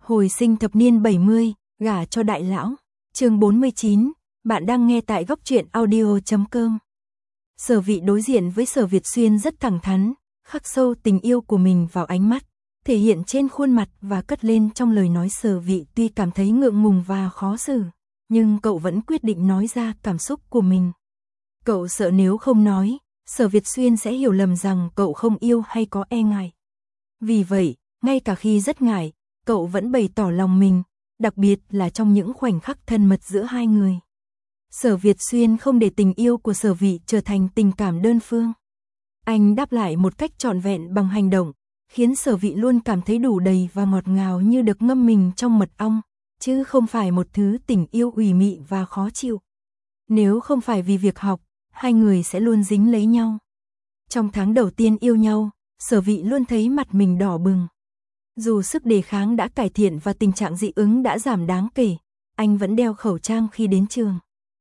Hồi sinh thập niên 70, gả cho đại lão. Chương 49, bạn đang nghe tại góc truyện audio.com. Sở Vị đối diện với Sở Việt Xuyên rất thẳng thắn, khắc sâu tình yêu của mình vào ánh mắt, thể hiện trên khuôn mặt và cất lên trong lời nói. Sở Vị tuy cảm thấy ngượng ngùng và khó xử, nhưng cậu vẫn quyết định nói ra cảm xúc của mình. Cậu sợ nếu không nói, Sở Việt Xuyên sẽ hiểu lầm rằng cậu không yêu hay có e ngại. Vì vậy, ngay cả khi rất ngại, cậu vẫn bày tỏ lòng mình, đặc biệt là trong những khoảnh khắc thân mật giữa hai người. Sở Việt Xuyên không để tình yêu của Sở Vị trở thành tình cảm đơn phương. Anh đáp lại một cách trọn vẹn bằng hành động, khiến Sở Vị luôn cảm thấy đủ đầy và ngọt ngào như được ngâm mình trong mật ong, chứ không phải một thứ tình yêu ủy mị và khó chịu. Nếu không phải vì việc học, hai người sẽ luôn dính lấy nhau. Trong tháng đầu tiên yêu nhau, Sở Vị luôn thấy mặt mình đỏ bừng. Dù sức đề kháng đã cải thiện và tình trạng dị ứng đã giảm đáng kể, anh vẫn đeo khẩu trang khi đến trường.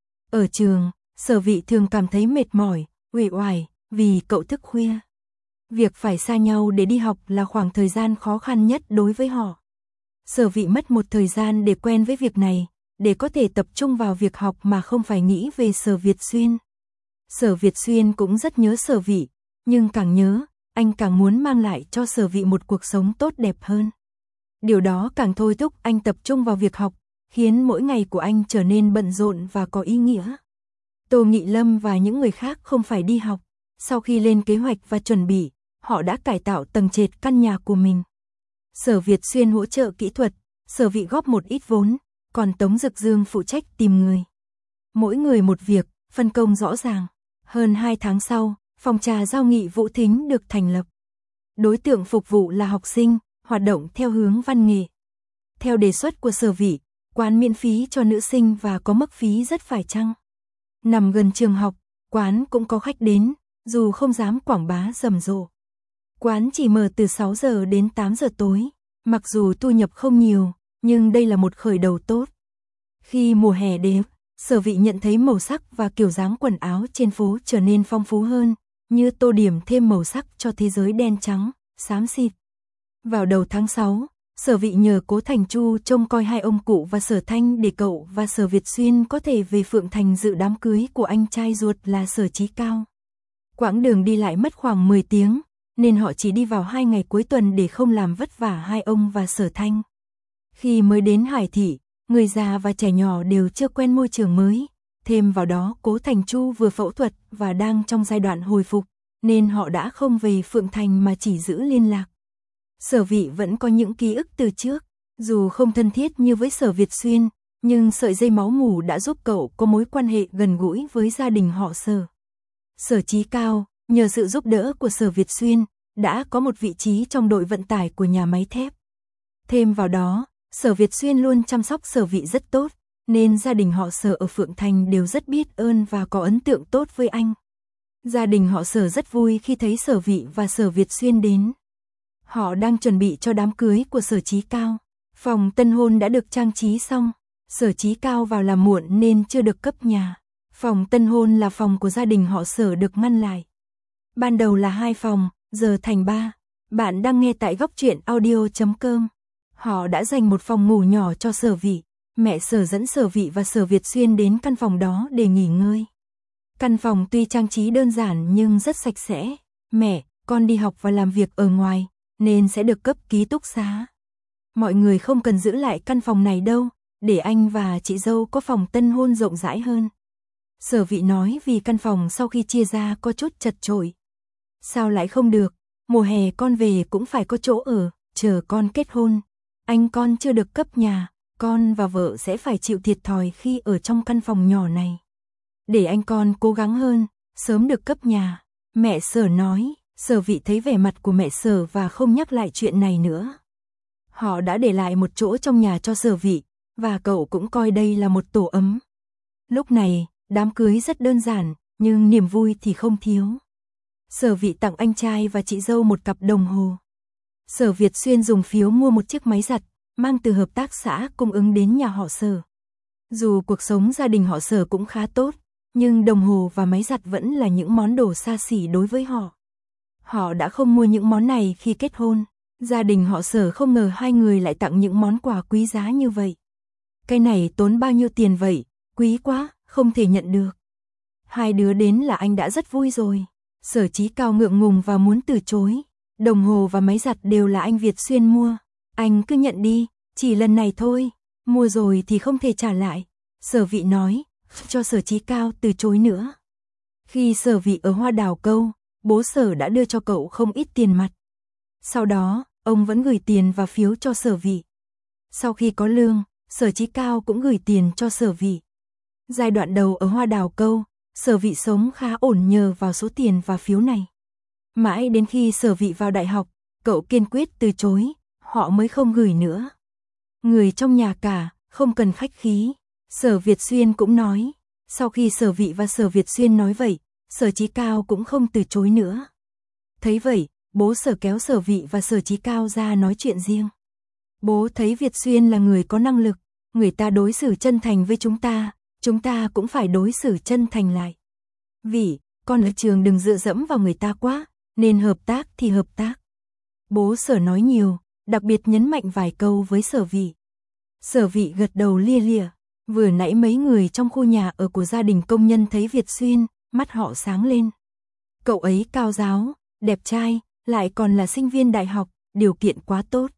Ở trường, Sở Vị thường cảm thấy mệt mỏi, uể oải vì cậu thức khuya. Việc phải xa nhau để đi học là khoảng thời gian khó khăn nhất đối với họ. Sở Vị mất một thời gian để quen với việc này, để có thể tập trung vào việc học mà không phải nghĩ về Sở Việt Xuyên. Sở Việt Xuyên cũng rất nhớ Sở Vị, nhưng càng nhớ, anh càng muốn mang lại cho Sở Vị một cuộc sống tốt đẹp hơn. Điều đó càng thôi thúc anh tập trung vào việc học, khiến mỗi ngày của anh trở nên bận rộn và có ý nghĩa. Tô Nghị Lâm và những người khác không phải đi học, sau khi lên kế hoạch và chuẩn bị, họ đã cải tạo tầng trệt căn nhà của mình. Sở Việt Xuyên hỗ trợ kỹ thuật, Sở Vị góp một ít vốn, còn Tống Dực Dương phụ trách tìm người. Mỗi người một việc, phân công rõ ràng. Hơn 2 tháng sau, phòng trà giao nghị Vũ Thính được thành lập. Đối tượng phục vụ là học sinh, hoạt động theo hướng văn nghệ. Theo đề xuất của Sở Vị, quán miễn phí cho nữ sinh và có mức phí rất phải chăng. Nằm gần trường học, quán cũng có khách đến, dù không dám quảng bá rầm rộ. Quán chỉ mở từ 6 giờ đến 8 giờ tối, mặc dù thu nhập không nhiều, nhưng đây là một khởi đầu tốt. Khi mùa hè đến, Sở Vị nhận thấy màu sắc và kiểu dáng quần áo trên phố trở nên phong phú hơn, như tô điểm thêm màu sắc cho thế giới đen trắng, xám xịt. Vào đầu tháng 6, Sở Vị nhờ Cố Thành Chu trông coi hai ông cụ và Sở Thanh để cậu và Sở Việt Xuyên có thể về Phượng Thành dự đám cưới của anh trai ruột là Sở Chí Cao. Quãng đường đi lại mất khoảng 10 tiếng, nên họ chỉ đi vào 2 ngày cuối tuần để không làm vất vả hai ông và Sở Thanh. Khi mới đến Hải Thị, người già và trẻ nhỏ đều chưa quen môi trường mới, thêm vào đó Cố Thành Chu vừa phẫu thuật và đang trong giai đoạn hồi phục, nên họ đã không về Phượng Thành mà chỉ giữ liên lạc. Sở Vị vẫn có những ký ức từ trước, dù không thân thiết như với Sở Việt Xuyên, nhưng sợi dây máu mủ đã giúp cậu có mối quan hệ gần gũi với gia đình họ Sở. Sở Chí Cao, nhờ sự giúp đỡ của Sở Việt Xuyên, đã có một vị trí trong đội vận tải của nhà máy thép. Thêm vào đó, Sở Việt Xuyên luôn chăm sóc Sở Vị rất tốt, nên gia đình họ Sở ở Phượng Thành đều rất biết ơn và có ấn tượng tốt với anh. Gia đình họ Sở rất vui khi thấy Sở Vị và Sở Việt Xuyên đến. Họ đang chuẩn bị cho đám cưới của Sở Chí Cao. Phòng tân hôn đã được trang trí xong, Sở Chí Cao vào làm muộn nên chưa được cấp nhà. Phòng tân hôn là phòng của gia đình họ Sở được ngăn lại. Ban đầu là 2 phòng, giờ thành 3. Bạn đang nghe tại góc truyện audio.com. Họ đã dành một phòng ngủ nhỏ cho Sở Vị. Mẹ Sở dẫn Sở Vị và Sở Việt Xuyên đến căn phòng đó để nghỉ ngơi. Căn phòng tuy trang trí đơn giản nhưng rất sạch sẽ. Mẹ, con đi học và làm việc ở ngoài, nên sẽ được cấp ký túc xá. Mọi người không cần giữ lại căn phòng này đâu, để anh và chị dâu có phòng tân hôn rộng rãi hơn. Sở Vị nói vì căn phòng sau khi chia ra có chút chật chội. Sao lại không được, mùa hè con về cũng phải có chỗ ở, chờ con kết hôn. Anh con chưa được cấp nhà, con và vợ sẽ phải chịu thiệt thòi khi ở trong căn phòng nhỏ này. Để anh con cố gắng hơn, sớm được cấp nhà, mẹ Sở nói. Sở Vị thấy vẻ mặt của mẹ Sở và không nhắc lại chuyện này nữa. Họ đã để lại một chỗ trong nhà cho Sở Vị, và cậu cũng coi đây là một tổ ấm. Lúc này, đám cưới rất đơn giản, nhưng niềm vui thì không thiếu. Sở Vị tặng anh trai và chị dâu một cặp đồng hồ. Sở Việt Xuyên dùng phiếu mua một chiếc máy giặt, mang từ hợp tác xã cung ứng đến nhà họ Sở. Dù cuộc sống gia đình họ Sở cũng khá tốt, nhưng đồng hồ và máy giặt vẫn là những món đồ xa xỉ đối với họ. Họ đã không mua những món này khi kết hôn. Gia đình họ Sở không ngờ hai người lại tặng những món quà quý giá như vậy. Cái này tốn bao nhiêu tiền vậy? Quý quá, không thể nhận được. Hai đứa đến là anh đã rất vui rồi. Sở Chí Cao ngượng ngùng và muốn từ chối. Đồng hồ và máy giặt đều là anh Việt Xuyên mua. Anh cứ nhận đi, chỉ lần này thôi. Mua rồi thì không thể trả lại. Sở Vị nói, cho Sở Chí Cao từ chối nữa. Khi Sở Vị ở Hoa Đào Câu, bố Sở đã đưa cho cậu không ít tiền mặt. Sau đó, ông vẫn gửi tiền và phiếu cho Sở Vị. Sau khi có lương, Sở Chí Cao cũng gửi tiền cho Sở Vị. Giai đoạn đầu ở Hoa Đào Câu, Sở Vị sống khá ổn nhờ vào số tiền và phiếu này. Mãi đến khi Sở Vị vào đại học, cậu kiên quyết từ chối, họ mới không gửi nữa. Người trong nhà cả, không cần khách khí. Sở Việt Xuyên cũng nói. Sau khi Sở Vị và Sở Việt Xuyên nói vậy, Sở Chí Cao cũng không từ chối nữa. Thấy vậy, bố Sở kéo Sở Vị và Sở Chí Cao ra nói chuyện riêng. Bố thấy Việt Xuyên là người có năng lực, người ta đối xử chân thành với chúng ta cũng phải đối xử chân thành lại. Vị, con ở trường đừng dựa dẫm vào người ta quá, nên hợp tác thì hợp tác. Bố Sở nói nhiều, đặc biệt nhấn mạnh vài câu với Sở Vị. Sở Vị gật đầu lia lịa. Vừa nãy mấy người trong khu nhà ở của gia đình công nhân thấy Việt Xuyên, mắt họ sáng lên. Cậu ấy cao ráo, đẹp trai, lại còn là sinh viên đại học, điều kiện quá tốt.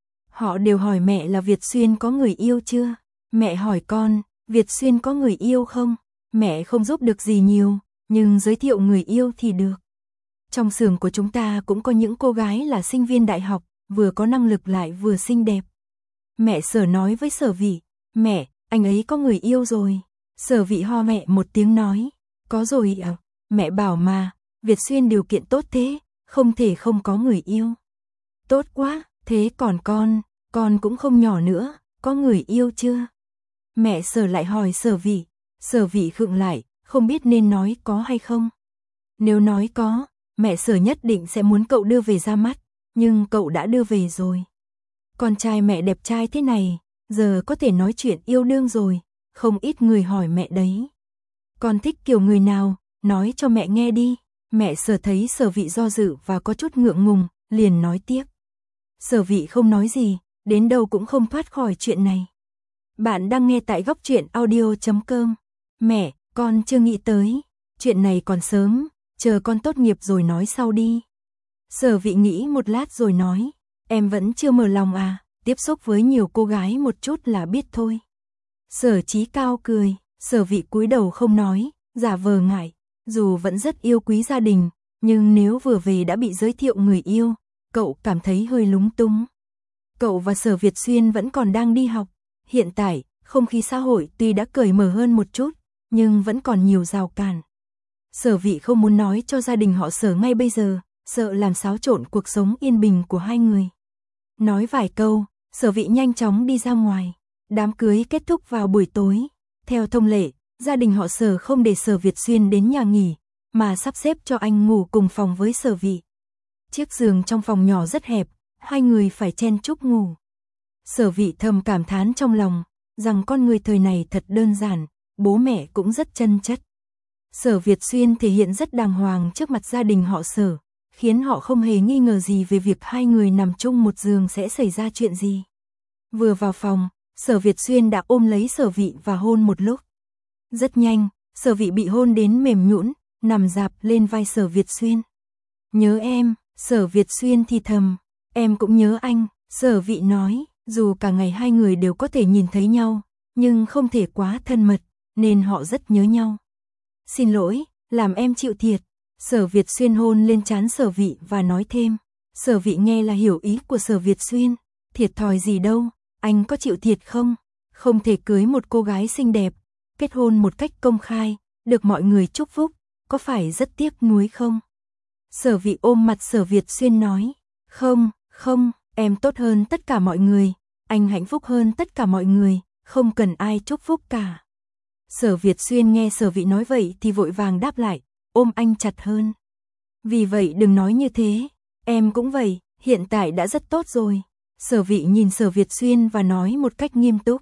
Họ đều hỏi mẹ là Việt Xuyên có người yêu chưa? Mẹ hỏi con, Việt Xuyên có người yêu không? Mẹ không giúp được gì nhiều, nhưng giới thiệu người yêu thì được. Trong xưởng của chúng ta cũng có những cô gái là sinh viên đại học, vừa có năng lực lại vừa xinh đẹp. Mẹ Sở nói với Sở Vị, mẹ, anh ấy có người yêu rồi. Sở Vị ho mẹ một tiếng nói, có rồi à? Mẹ bảo mà, Việt Xuyên điều kiện tốt thế, không thể không có người yêu. Tốt quá, thế còn con cũng không nhỏ nữa, có người yêu chưa? Mẹ Sở lại hỏi Sở Vị khựng lại, không biết nên nói có hay không. Nếu nói có, mẹ Sở nhất định sẽ muốn cậu đưa về ra mắt, nhưng cậu đã đưa về rồi. Con trai mẹ đẹp trai thế này, giờ có thể nói chuyện yêu đương rồi, không ít người hỏi mẹ đấy. Con thích kiểu người nào, nói cho mẹ nghe đi. Mẹ Sở thấy Sở Vị do dự và có chút ngượng ngùng, liền nói tiếp. Sở Vị không nói gì, đến đâu cũng không thoát khỏi chuyện này. Bạn đang nghe tại góc truyện audio.com. Mẹ, con chưa nghĩ tới, chuyện này còn sớm, chờ con tốt nghiệp rồi nói sau đi. Sở Vị nghĩ một lát rồi nói, em vẫn chưa mở lòng à, tiếp xúc với nhiều cô gái một chút là biết thôi. Sở Chí Cao cười, Sở Vị cúi đầu không nói, giả vờ ngại, dù vẫn rất yêu quý gia đình, nhưng nếu vừa về đã bị giới thiệu người yêu, cậu cảm thấy hơi lúng túng. Cậu và Sở Việt Xuyên vẫn còn đang đi học, hiện tại, không khí xã hội tuy đã cởi mở hơn một chút, nhưng vẫn còn nhiều rào cản. Sở Vị không muốn nói cho gia đình họ Sở ngay bây giờ, sợ làm xáo trộn cuộc sống yên bình của hai người. Nói vài câu, Sở Vị nhanh chóng đi ra ngoài. Đám cưới kết thúc vào buổi tối. Theo thông lệ, gia đình họ Sở không để Sở Việt Xuyên đến nhà nghỉ, mà sắp xếp cho anh ngủ cùng phòng với Sở Vị. Chiếc giường trong phòng nhỏ rất hẹp, hai người phải chen chúc ngủ. Sở Vị thầm cảm thán trong lòng, rằng con người thời này thật đơn giản, bố mẹ cũng rất chân chất. Sở Việt Xuyên thể hiện rất đàng hoàng trước mặt gia đình họ Sở, khiến họ không hề nghi ngờ gì về việc hai người nằm chung một giường sẽ xảy ra chuyện gì. Vừa vào phòng, Sở Việt Xuyên đã ôm lấy Sở Vị và hôn một lúc. Rất nhanh, Sở Vị bị hôn đến mềm nhũn, nằm rạp lên vai Sở Việt Xuyên. Nhớ em, Sở Việt Xuyên thì thầm, em cũng nhớ anh, Sở Vị nói, dù cả ngày hai người đều có thể nhìn thấy nhau, nhưng không thể quá thân mật, nên họ rất nhớ nhau. Xin lỗi, làm em chịu thiệt. Sở Việt Xuyên hôn lên trán Sở Vị và nói thêm. Sở Vị nghe là hiểu ý của Sở Việt Xuyên. Thiệt thòi gì đâu, anh có chịu thiệt không? Không thể cưới một cô gái xinh đẹp, kết hôn một cách công khai, được mọi người chúc phúc, có phải rất tiếc nuối không? Sở Vị ôm mặt Sở Việt Xuyên nói. Không, em tốt hơn tất cả mọi người, anh hạnh phúc hơn tất cả mọi người, không cần ai chúc phúc cả. Sở Việt Xuyên nghe Sở Vị nói vậy thì vội vàng đáp lại, ôm anh chặt hơn. Vì vậy đừng nói như thế, em cũng vậy, hiện tại đã rất tốt rồi. Sở Vị nhìn Sở Việt Xuyên và nói một cách nghiêm túc.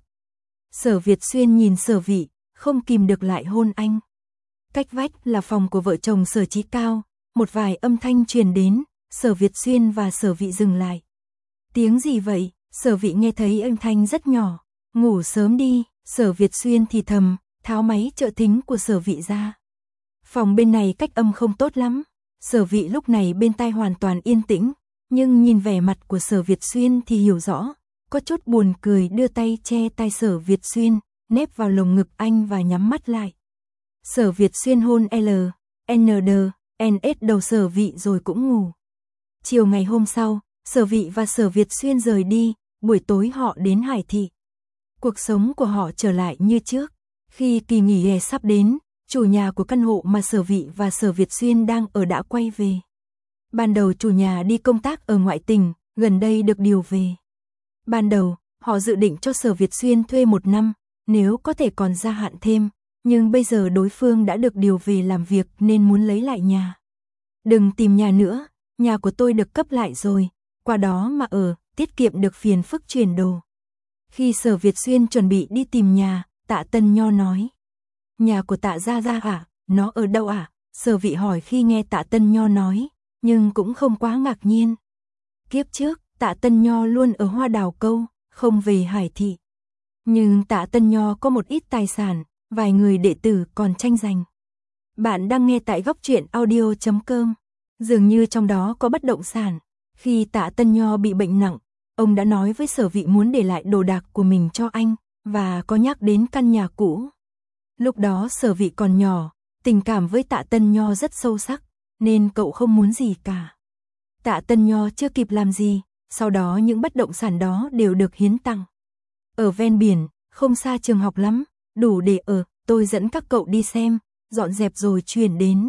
Sở Việt Xuyên nhìn Sở Vị, không kìm được lại hôn anh. Cách vách là phòng của vợ chồng Sở Chí Cao, một vài âm thanh truyền đến, Sở Việt Xuyên và Sở Vị dừng lại. Tiếng gì vậy? Sở Vị nghe thấy âm thanh rất nhỏ. Ngủ sớm đi, Sở Việt Xuyên thì thầm, tháo máy trợ thính của Sở Vị ra. Phòng bên này cách âm không tốt lắm. Sở Vị lúc này bên tai hoàn toàn yên tĩnh, nhưng nhìn vẻ mặt của Sở Việt Xuyên thì hiểu rõ, có chút buồn cười đưa tay che tai Sở Việt Xuyên, nép vào lồng ngực anh và nhắm mắt lại. Sở Việt Xuyên hôn NS đầu Sở Vị rồi cũng ngủ. Chiều ngày hôm sau, Sở Vị và Sở Việt Xuyên rời đi, buổi tối họ đến Hải Thị. Cuộc sống của họ trở lại như trước. Khi kỳ nghỉ hè sắp đến, chủ nhà của căn hộ mà Sở Vị và Sở Việt Xuyên đang ở đã quay về. Ban đầu chủ nhà đi công tác ở ngoại tỉnh, gần đây được điều về. Ban đầu, họ dự định cho Sở Việt Xuyên thuê 1 năm, nếu có thể còn gia hạn thêm, nhưng bây giờ đối phương đã được điều về làm việc nên muốn lấy lại nhà. Đừng tìm nhà nữa, nhà của tôi được cấp lại rồi, qua đó mà ở, tiết kiệm được phiền phức chuyển đồ. Khi Sở Việt Xuyên chuẩn bị đi tìm nhà, Tạ Tân Nho nói. Nhà của Tạ Gia Gia à, nó ở đâu à? Sở Vị hỏi khi nghe Tạ Tân Nho nói, nhưng cũng không quá ngạc nhiên. Kiếp trước, Tạ Tân Nho luôn ở Hoa Đào Câu, không về Hải Thị. Nhưng Tạ Tân Nho có một ít tài sản, vài người đệ tử còn tranh giành. Bạn đang nghe tại góc truyện audio.com. Dường như trong đó có bất động sản. Khi Tạ Tân Nho bị bệnh nặng, ông đã nói với Sở Vị muốn để lại đồ đạc của mình cho anh, và có nhắc đến căn nhà cũ. Lúc đó Sở Vị còn nhỏ, tình cảm với Tạ Tân Nho rất sâu sắc, nên cậu không muốn gì cả. Tạ Tân Nho chưa kịp làm gì, sau đó những bất động sản đó đều được hiến tặng. Ở ven biển, không xa trường học lắm, đủ để ở, tôi dẫn các cậu đi xem, dọn dẹp rồi chuyển đến.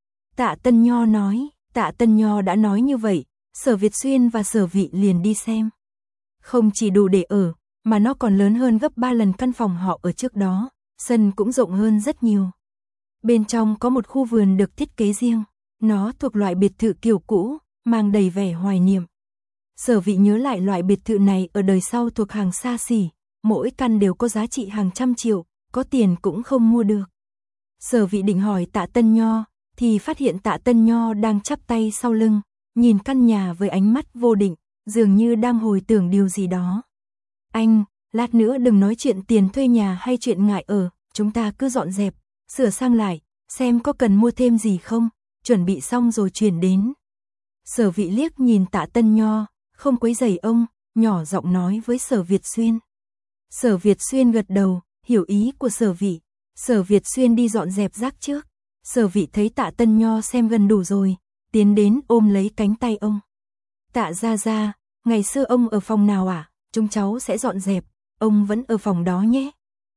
Tạ Tân Nho nói, Tạ Tân Nho đã nói như vậy, Sở Việt Xuyên và Sở Vị liền đi xem. Không chỉ đủ để ở, mà nó còn lớn hơn gấp 3 lần căn phòng họ ở trước đó, sân cũng rộng hơn rất nhiều. Bên trong có một khu vườn được thiết kế riêng, nó thuộc loại biệt thự kiểu cũ, mang đầy vẻ hoài niệm. Sở Vị nhớ lại loại biệt thự này ở đời sau thuộc hàng xa xỉ, mỗi căn đều có giá trị hàng trăm triệu, có tiền cũng không mua được. Sở Vị định hỏi Tạ Tân Nho, thì phát hiện Tạ Tân Nho đang chắp tay sau lưng, nhìn căn nhà với ánh mắt vô định, dường như đang hồi tưởng điều gì đó. Anh, lát nữa đừng nói chuyện tiền thuê nhà hay chuyện ngại ở, chúng ta cứ dọn dẹp, sửa sang lại, xem có cần mua thêm gì không, chuẩn bị xong rồi chuyển đến. Sở Vị liếc nhìn Tạ Tân Nho, không quấy rầy ông, nhỏ giọng nói với Sở Việt Xuyên. Sở Việt Xuyên gật đầu, hiểu ý của Sở Vị. Sở Việt Xuyên đi dọn dẹp rác trước. Sở Vị thấy Tạ Tân Nho xem gần đủ rồi, tiến đến ôm lấy cánh tay ông. Tạ Gia Gia, ngày xưa ông ở phòng nào à? Chúng cháu sẽ dọn dẹp, ông vẫn ở phòng đó nhé.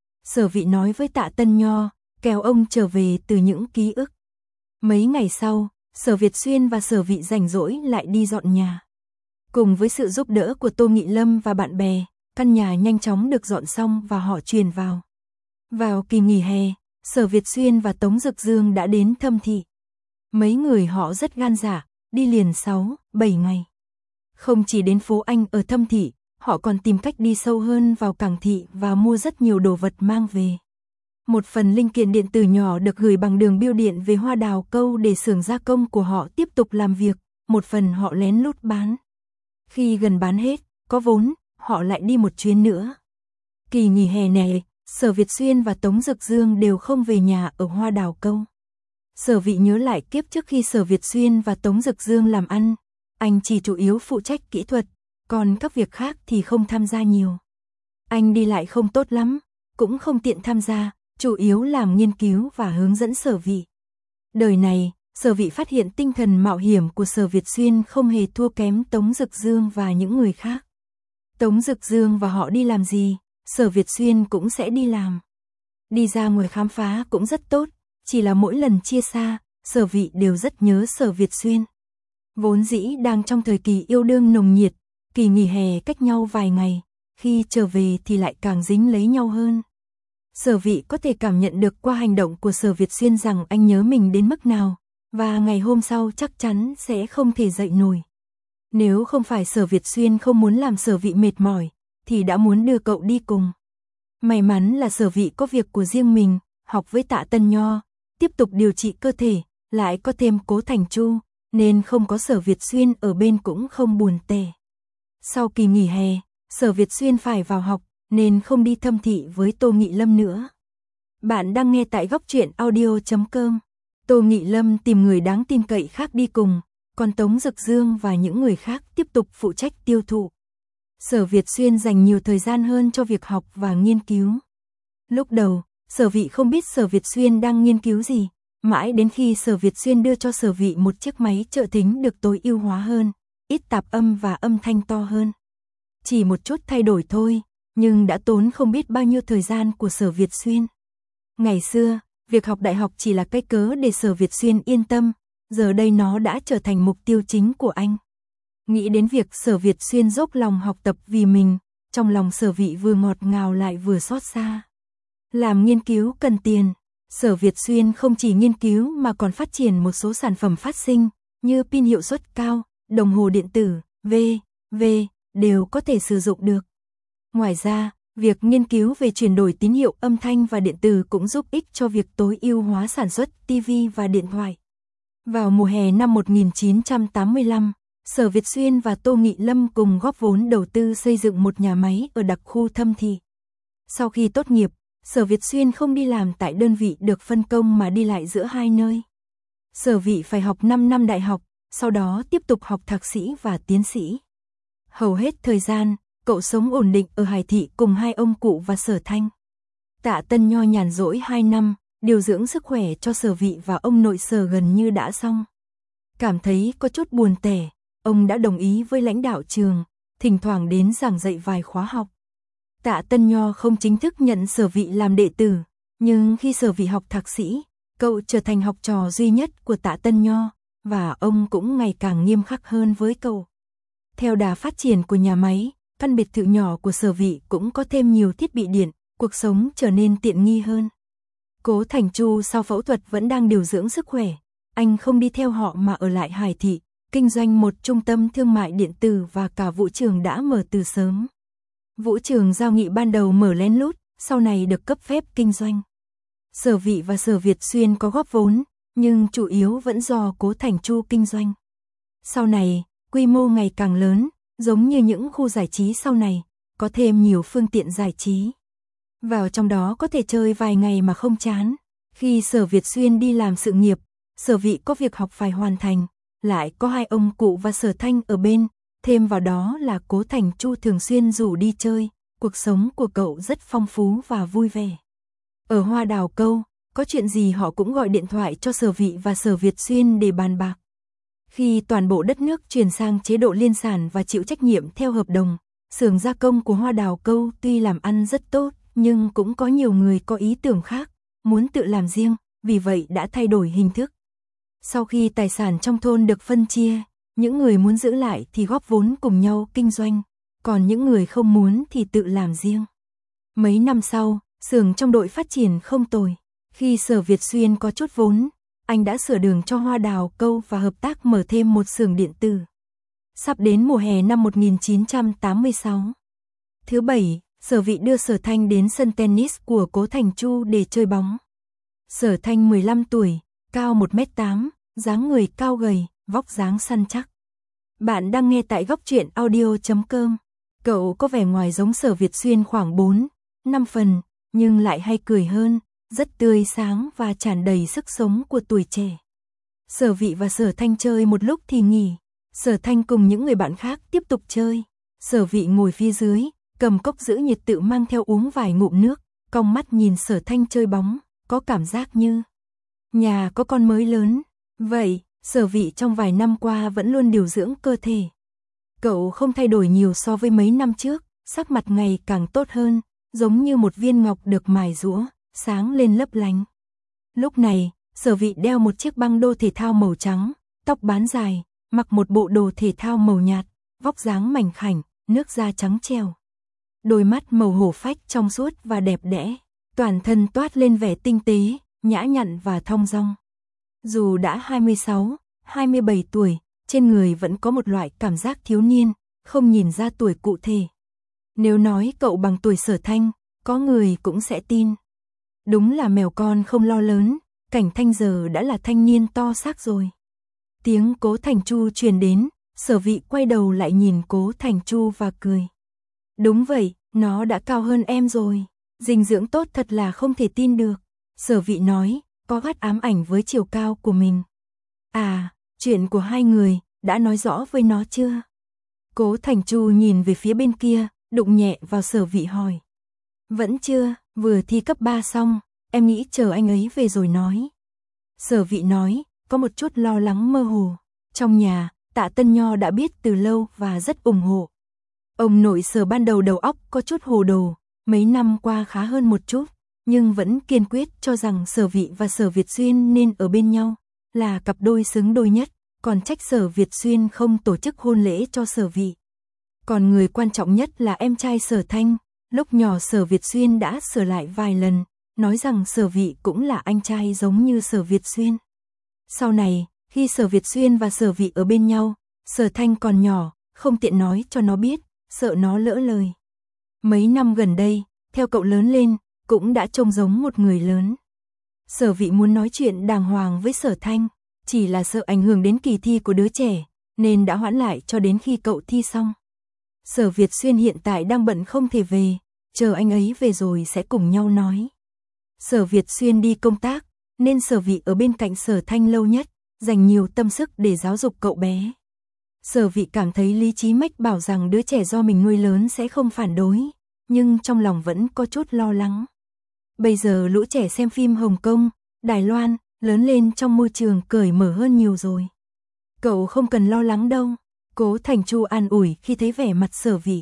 Sở Vị nói với Tạ Tân Nho, kéo ông trở về từ những ký ức. Mấy ngày sau, Sở Việt Xuyên và Sở Vị rảnh rỗi lại đi dọn nhà. Cùng với sự giúp đỡ của Tô Nghị Lâm và bạn bè, căn nhà nhanh chóng được dọn xong và họ chuyển vào. Vào kỳ nghỉ hè, Sở Việt Xuyên và Tống Dực Dương đã đến Thâm Thị. Mấy người họ rất gan dạ, đi liền 6-7 ngày. Không chỉ đến phố Anh ở Thâm Thị, họ còn tìm cách đi sâu hơn vào Cảng Thị và mua rất nhiều đồ vật mang về. Một phần linh kiện điện tử nhỏ được gửi bằng đường bưu điện về Hoa Đào Câu để xưởng gia công của họ tiếp tục làm việc, một phần họ lén lút bán. Khi gần bán hết, có vốn, họ lại đi một chuyến nữa. Kỳ nghỉ hè này, Sở Việt Xuyên và Tống Dực Dương đều không về nhà ở Hoa Đào Câu. Sở Vị nhớ lại kiếp trước khi Sở Việt Xuyên và Tống Dực Dương làm ăn, anh chỉ chủ yếu phụ trách kỹ thuật, còn các việc khác thì không tham gia nhiều. Anh đi lại không tốt lắm, cũng không tiện tham gia, chủ yếu làm nghiên cứu và hướng dẫn Sở Vị. Đời này, Sở Vị phát hiện tinh thần mạo hiểm của Sở Việt Xuyên không hề thua kém Tống Dực Dương và những người khác. Tống Dực Dương và họ đi làm gì, Sở Việt Xuyên cũng sẽ đi làm. Đi ra ngoài khám phá cũng rất tốt, chỉ là mỗi lần chia xa, Sở Vị đều rất nhớ Sở Việt Xuyên. Vốn dĩ đang trong thời kỳ yêu đương nồng nhiệt, kỳ nghỉ hè cách nhau vài ngày, khi trở về thì lại càng dính lấy nhau hơn. Sở Vị có thể cảm nhận được qua hành động của Sở Việt Xuyên rằng anh nhớ mình đến mức nào, và ngày hôm sau chắc chắn sẽ không thể dậy nổi. Nếu không phải Sở Việt Xuyên không muốn làm Sở Vị mệt mỏi, thì đã muốn đưa cậu đi cùng. May mắn là Sở Vị có việc của riêng mình, học với Tạ Tân Nho, tiếp tục điều trị cơ thể, lại có thêm Cố Thành Chu, nên không có Sở Việt Xuyên ở bên cũng không buồn tẻ. Sau kỳ nghỉ hè, Sở Việt Xuyên phải vào học, nên không đi thâm thị với Tô Nghị Lâm nữa. Bạn đang nghe tại góc truyện audio.com. Tô Nghị Lâm tìm người đáng tin cậy khác đi cùng, còn Tống Dực Dương và những người khác tiếp tục phụ trách tiêu thụ. Sở Việt Xuyên dành nhiều thời gian hơn cho việc học và nghiên cứu. Lúc đầu, Sở Vị không biết Sở Việt Xuyên đang nghiên cứu gì, mãi đến khi Sở Việt Xuyên đưa cho Sở Vị một chiếc máy trợ thính được tối ưu hóa hơn, ít tạp âm và âm thanh to hơn. Chỉ một chút thay đổi thôi, nhưng đã tốn không biết bao nhiêu thời gian của Sở Việt Xuyên. Ngày xưa, việc học đại học chỉ là cái cớ để Sở Việt Xuyên yên tâm, giờ đây nó đã trở thành mục tiêu chính của anh. Nghĩ đến việc Sở Việt Xuyên dốc lòng học tập vì mình, trong lòng Sở Vị vừa ngọt ngào lại vừa xót xa. Làm nghiên cứu cần tiền, Sở Việt Xuyên không chỉ nghiên cứu mà còn phát triển một số sản phẩm phát sinh, như pin hiệu suất cao, đồng hồ điện tử, v.v. đều có thể sử dụng được. Ngoài ra, việc nghiên cứu về chuyển đổi tín hiệu âm thanh và điện tử cũng giúp ích cho việc tối ưu hóa sản xuất TV và điện thoại. Vào mùa hè năm 1985, Sở Việt Xuyên và Tô Nghị Lâm cùng góp vốn đầu tư xây dựng một nhà máy ở đặc khu Thâm Thị. Sau khi tốt nghiệp, Sở Việt Xuyên không đi làm tại đơn vị được phân công mà đi lại giữa hai nơi. Sở Vị phải học 5 năm đại học, sau đó tiếp tục học thạc sĩ và tiến sĩ. Hầu hết thời gian, cậu sống ổn định ở Hải Thị cùng hai ông cụ và Sở Thanh. Tạ Tân Nho nhàn rỗi 2 năm, điều dưỡng sức khỏe cho Sở Vị và ông nội Sở gần như đã xong. Cảm thấy có chút buồn tẻ, ông đã đồng ý với lãnh đạo trường, thỉnh thoảng đến giảng dạy vài khóa học. Tạ Tân Nho không chính thức nhận Sở Vị làm đệ tử, nhưng khi Sở Vị học thạc sĩ, cậu trở thành học trò duy nhất của Tạ Tân Nho, và ông cũng ngày càng nghiêm khắc hơn với cậu. Theo đà phát triển của nhà máy, căn biệt thự nhỏ của Sở Vị cũng có thêm nhiều thiết bị điện, cuộc sống trở nên tiện nghi hơn. Cố Thành Chu sau phẫu thuật vẫn đang điều dưỡng sức khỏe, anh không đi theo họ mà ở lại Hải Thị, kinh doanh một trung tâm thương mại điện tử và cả vũ trường đã mở từ sớm. Vũ trường Giao Nghị ban đầu mở lén lút, sau này được cấp phép kinh doanh. Sở Vị và Sở Việt Xuyên có góp vốn, nhưng chủ yếu vẫn do Cố Thành Chu kinh doanh. Sau này, quy mô ngày càng lớn, giống như những khu giải trí sau này, có thêm nhiều phương tiện giải trí. Vào trong đó có thể chơi vài ngày mà không chán. Khi Sở Việt Xuyên đi làm sự nghiệp, Sở Vị có việc học phải hoàn thành, lại có hai ông cụ và Sở Thanh ở bên, thêm vào đó là Cố Thành Chu thường xuyên rủ đi chơi, cuộc sống của cậu rất phong phú và vui vẻ. Ở Hoa Đào Câu, có chuyện gì họ cũng gọi điện thoại cho Sở Vị và Sở Việt Xuyên để bàn bạc. Khi toàn bộ đất nước chuyển sang chế độ liên sản và chịu trách nhiệm theo hợp đồng, xưởng gia công của Hoa Đào Câu tuy làm ăn rất tốt, nhưng cũng có nhiều người có ý tưởng khác, muốn tự làm riêng, vì vậy đã thay đổi hình thức. Sau khi tài sản trong thôn được phân chia, những người muốn giữ lại thì góp vốn cùng nhau kinh doanh, còn những người không muốn thì tự làm riêng. Mấy năm sau, xưởng trong đội phát triển không tồi. Khi Sở Việt Xuyên có chút vốn, anh đã sửa đường cho Hoa Đào Câu và hợp tác mở thêm một xưởng điện tử. Sắp đến mùa hè năm 1986. Thứ Bảy, Sở Vị đưa Sở Thanh đến sân tennis của Cố Thành Chu để chơi bóng. Sở Thanh 15 tuổi, cao 1m8, dáng người cao gầy, vóc dáng săn chắc. Bạn đang nghe tại góc truyện audio.com. Cậu có vẻ ngoài giống Sở Việt Xuyên khoảng 4-5 phần, nhưng lại hay cười hơn, rất tươi sáng và tràn đầy sức sống của tuổi trẻ. Sở Vị và Sở Thanh chơi một lúc thì nghỉ, Sở Thanh cùng những người bạn khác tiếp tục chơi. Sở Vị ngồi phía dưới, cầm cốc giữ nhiệt tự mang theo uống vài ngụm nước, cong mắt nhìn Sở Thanh chơi bóng, có cảm giác như nhà có con mới lớn. Vậy, Sở Vị trong vài năm qua vẫn luôn điều dưỡng cơ thể. Cậu không thay đổi nhiều so với mấy năm trước, sắc mặt ngày càng tốt hơn, giống như một viên ngọc được mài giũa, sáng lên lấp lánh. Lúc này, Sở Vị đeo một chiếc băng đô thể thao màu trắng, tóc bán dài, mặc một bộ đồ thể thao màu nhạt, vóc dáng mảnh khảnh, nước da trắng trẻo. Đôi mắt màu hổ phách trong suốt và đẹp đẽ, toàn thân toát lên vẻ tinh tế, nhã nhặn và thong dong. Dù đã 26, 27 tuổi, trên người vẫn có một loại cảm giác thiếu niên, không nhìn ra tuổi cụ thể. Nếu nói cậu bằng tuổi Sở Thanh, có người cũng sẽ tin. Đúng là mèo con không lo lớn, Cảnh Thanh giờ đã là thanh niên to xác rồi. Tiếng Cố Thành Chu truyền đến, Sở Vị quay đầu lại nhìn Cố Thành Chu và cười. Đúng vậy, nó đã cao hơn em rồi. Dinh dưỡng tốt thật là không thể tin được. Sở Vị nói, có gắt ám ảnh với chiều cao của mình. À, chuyện của hai người, đã nói rõ với nó chưa? Cố Thành Chu nhìn về phía bên kia, đụng nhẹ vào Sở Vị hỏi. Vẫn chưa, vừa thi cấp 3 xong, em nghĩ chờ anh ấy về rồi nói. Sở Vị nói, có một chút lo lắng mơ hồ. Trong nhà, Tạ Tân Nho đã biết từ lâu và rất ủng hộ. Ông nội Sở ban đầu đầu óc có chút hồ đồ, mấy năm qua khá hơn một chút, nhưng vẫn kiên quyết cho rằng Sở Vị và Sở Việt Xuyên nên ở bên nhau, là cặp đôi xứng đôi nhất, còn trách Sở Việt Xuyên không tổ chức hôn lễ cho Sở Vị. Còn người quan trọng nhất là em trai Sở Thanh, lúc nhỏ Sở Việt Xuyên đã sửa lại vài lần, nói rằng Sở Vị cũng là anh trai giống như Sở Việt Xuyên. Sau này, khi Sở Việt Xuyên và Sở Vị ở bên nhau, Sở Thanh còn nhỏ, không tiện nói cho nó biết, sợ nó lỡ lời. Mấy năm gần đây, theo cậu lớn lên, cũng đã trông giống một người lớn. Sở Vị muốn nói chuyện đàng hoàng với Sở Thanh, chỉ là sợ ảnh hưởng đến kỳ thi của đứa trẻ, nên đã hoãn lại cho đến khi cậu thi xong. Sở Việt Xuyên hiện tại đang bận không thể về, chờ anh ấy về rồi sẽ cùng nhau nói. Sở Việt Xuyên đi công tác, nên Sở Vị ở bên cạnh Sở Thanh lâu nhất, dành nhiều tâm sức để giáo dục cậu bé. Sở Vị cảm thấy lý trí mách bảo rằng đứa trẻ do mình nuôi lớn sẽ không phản đối, nhưng trong lòng vẫn có chút lo lắng. Bây giờ lũ trẻ xem phim Hồng Kông, Đài Loan, lớn lên trong môi trường cởi mở hơn nhiều rồi. Cậu không cần lo lắng đâu. Cố Thành Chu an ủi khi thấy vẻ mặt Sở Vị.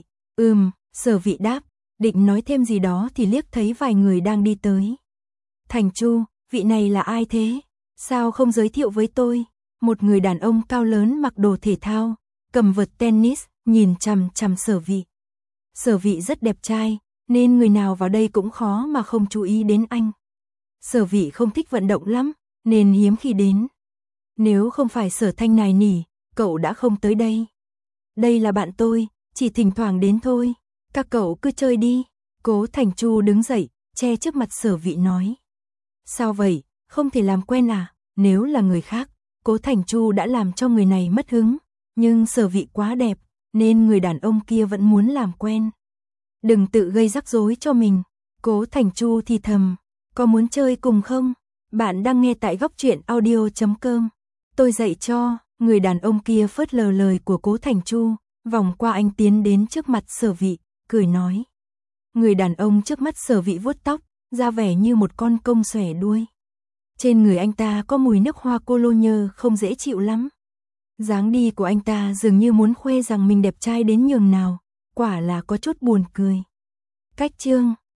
Sở Vị đáp, định nói thêm gì đó thì liếc thấy vài người đang đi tới. Thành Chu, vị này là ai thế? Sao không giới thiệu với tôi? Một người đàn ông cao lớn mặc đồ thể thao, cầm vợt tennis, nhìn chằm chằm Sở Vị. Sở Vị rất đẹp trai, nên người nào vào đây cũng khó mà không chú ý đến anh. Sở Vị không thích vận động lắm, nên hiếm khi đến. Nếu không phải Sở Thanh nài nỉ, cậu đã không tới đây. Đây là bạn tôi, chỉ thỉnh thoảng đến thôi, các cậu cứ chơi đi. Cố Thành Chu đứng dậy, che trước mặt Sở Vị nói. Sao vậy, không thể làm quen à? Nếu là người khác, Cố Thành Chu đã làm cho người này mất hứng, nhưng Sở Vị quá đẹp, nên người đàn ông kia vẫn muốn làm quen. Đừng tự gây rắc rối cho mình. Cố Thành Chu thì thầm, có muốn chơi cùng không? Bạn đang nghe tại góc truyện audio.com. Tôi dạy cho. Người đàn ông kia phớt lờ lời của Cố Thành Chu, vòng qua anh tiến đến trước mặt Sở Vị, cười nói. Người đàn ông trước mắt Sở Vị vuốt tóc, ra vẻ như một con công xòe đuôi. Trên người anh ta có mùi nước hoa cologne không dễ chịu lắm. Dáng đi của anh ta dường như muốn khoe rằng mình đẹp trai đến nhường nào, quả là có chút buồn cười. Cách chương